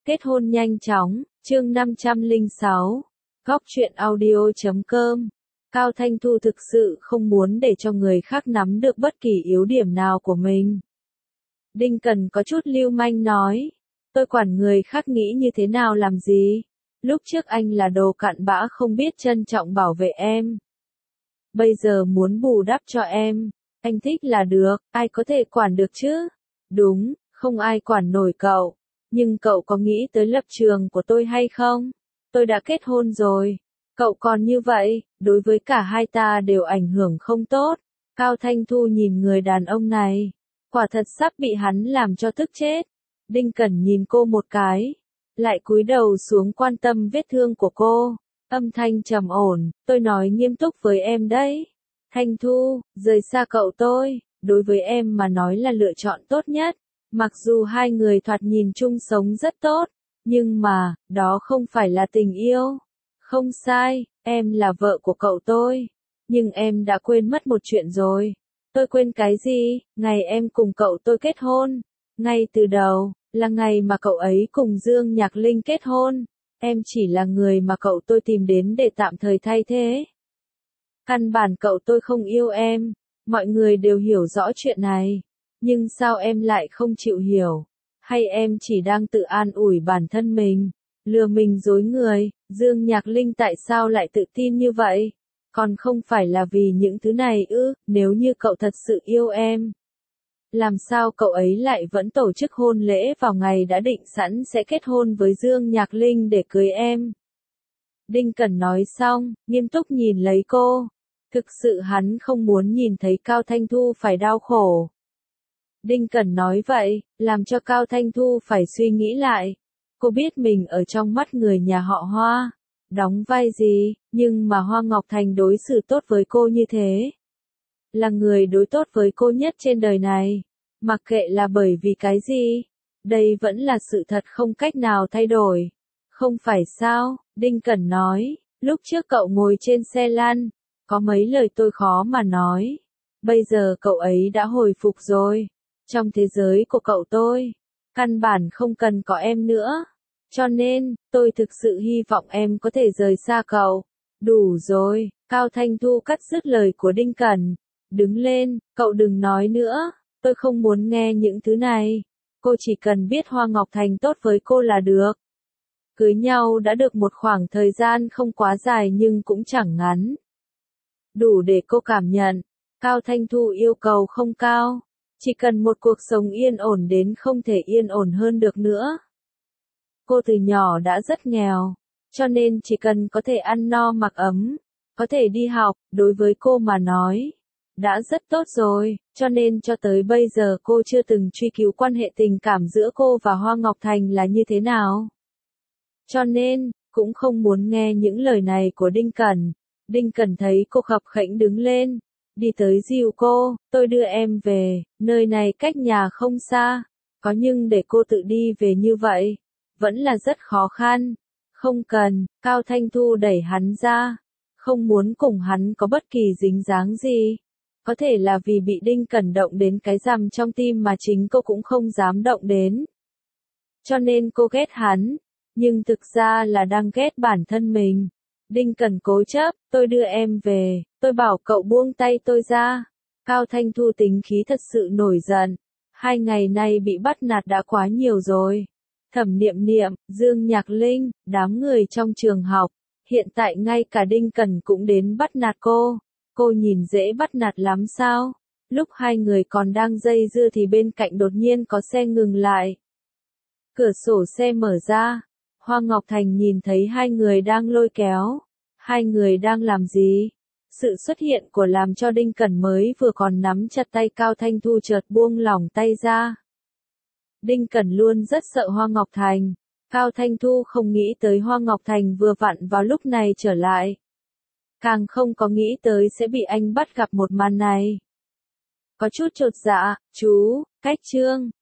Kết hôn nhanh chóng, chương 506. Góc truyện audio.com. Cao Thanh Thu thực sự không muốn để cho người khác nắm được bất kỳ yếu điểm nào của mình. Đinh Cần có chút lưu manh nói, tôi quản người khác nghĩ như thế nào làm gì? Lúc trước anh là đồ cặn bã không biết trân trọng bảo vệ em. Bây giờ muốn bù đắp cho em, anh thích là được, ai có thể quản được chứ? Đúng, không ai quản nổi cậu. Nhưng cậu có nghĩ tới lập trường của tôi hay không? Tôi đã kết hôn rồi. Cậu còn như vậy, đối với cả hai ta đều ảnh hưởng không tốt. Cao Thanh Thu nhìn người đàn ông này. Quả thật sắp bị hắn làm cho tức chết. Đinh Cẩn nhìn cô một cái. Lại cúi đầu xuống quan tâm vết thương của cô. Âm thanh trầm ổn, tôi nói nghiêm túc với em đấy. Thanh Thu, rời xa cậu tôi, đối với em mà nói là lựa chọn tốt nhất. Mặc dù hai người thoạt nhìn chung sống rất tốt, nhưng mà, đó không phải là tình yêu. Không sai, em là vợ của cậu tôi. Nhưng em đã quên mất một chuyện rồi. Tôi quên cái gì? Ngày em cùng cậu tôi kết hôn. Ngay từ đầu, là ngày mà cậu ấy cùng Dương Nhạc Linh kết hôn. Em chỉ là người mà cậu tôi tìm đến để tạm thời thay thế. Căn bản cậu tôi không yêu em. Mọi người đều hiểu rõ chuyện này. Nhưng sao em lại không chịu hiểu? Hay em chỉ đang tự an ủi bản thân mình, lừa mình dối người? Dương Nhạc Linh tại sao lại tự tin như vậy? Còn không phải là vì những thứ này ư? Nếu như cậu thật sự yêu em, làm sao cậu ấy lại vẫn tổ chức hôn lễ vào ngày đã định sẵn sẽ kết hôn với Dương Nhạc Linh để cưới em? Đinh Cẩn nói xong, nghiêm túc nhìn lấy cô. Thực sự hắn không muốn nhìn thấy Cao Thanh Thu phải đau khổ. Đinh Cẩn nói vậy, làm cho Cao Thanh Thu phải suy nghĩ lại. Cô biết mình ở trong mắt người nhà họ Hoa, đóng vai gì, nhưng mà Hoa Ngọc Thành đối xử tốt với cô như thế. Là người đối tốt với cô nhất trên đời này. Mặc kệ là bởi vì cái gì, đây vẫn là sự thật không cách nào thay đổi. Không phải sao? Đinh Cẩn nói, lúc trước cậu ngồi trên xe lăn, có mấy lời tôi khó mà nói. Bây giờ cậu ấy đã hồi phục rồi. Trong thế giới của cậu tôi, căn bản không cần có em nữa. Cho nên, tôi thực sự hy vọng em có thể rời xa cậu. Đủ rồi, Cao Thanh Thu cắt dứt lời của Đinh Cẩn. Đứng lên, cậu đừng nói nữa, tôi không muốn nghe những thứ này. Cô chỉ cần biết Hoa Ngọc Thành tốt với cô là được. Cưới nhau đã được một khoảng thời gian không quá dài nhưng cũng chẳng ngắn. Đủ để cô cảm nhận, Cao Thanh Thu yêu cầu không cao. Chỉ cần một cuộc sống yên ổn đến không thể yên ổn hơn được nữa. Cô từ nhỏ đã rất nghèo, cho nên chỉ cần có thể ăn no mặc ấm, có thể đi học, đối với cô mà nói, đã rất tốt rồi, cho nên cho tới bây giờ cô chưa từng truy cứu quan hệ tình cảm giữa cô và Hoa Ngọc Thành là như thế nào. Cho nên, cũng không muốn nghe những lời này của Đinh Cẩn. Đinh Cẩn thấy cô khập khểnh đứng lên. Đi tới dìu cô, tôi đưa em về, nơi này cách nhà không xa, có nhưng để cô tự đi về như vậy, vẫn là rất khó khăn. Không cần, Cao Thanh Thu đẩy hắn ra, không muốn cùng hắn có bất kỳ dính dáng gì. Có thể là vì bị Đinh Cẩn động đến cái rằm trong tim mà chính cô cũng không dám động đến. Cho nên cô ghét hắn, nhưng thực ra là đang ghét bản thân mình. Đinh Cẩn cố chấp, tôi đưa em về, tôi bảo cậu buông tay tôi ra. Cao Thanh Thu tính khí thật sự nổi giận. 2 ngày nay bị bắt nạt đã quá nhiều rồi. Thẩm Niệm Niệm, Dương Nhạc Linh, đám người trong trường học, hiện tại ngay cả Đinh Cẩn cũng đến bắt nạt cô. Cô nhìn dễ bắt nạt lắm sao? Lúc hai người còn đang dây dưa thì bên cạnh đột nhiên có xe ngừng lại. Cửa sổ xe mở ra. Hoa Ngọc Thành nhìn thấy hai người đang lôi kéo. Hai người đang làm gì? Sự xuất hiện của làm cho Đinh Cẩn mới vừa còn nắm chặt tay Cao Thanh Thu chợt buông lỏng tay ra. Đinh Cẩn luôn rất sợ Hoa Ngọc Thành. Cao Thanh Thu không nghĩ tới Hoa Ngọc Thành vừa vặn vào lúc này trở lại. Càng không có nghĩ tới sẽ bị anh bắt gặp một màn này. Có chút chột dạ, chú, cách chương.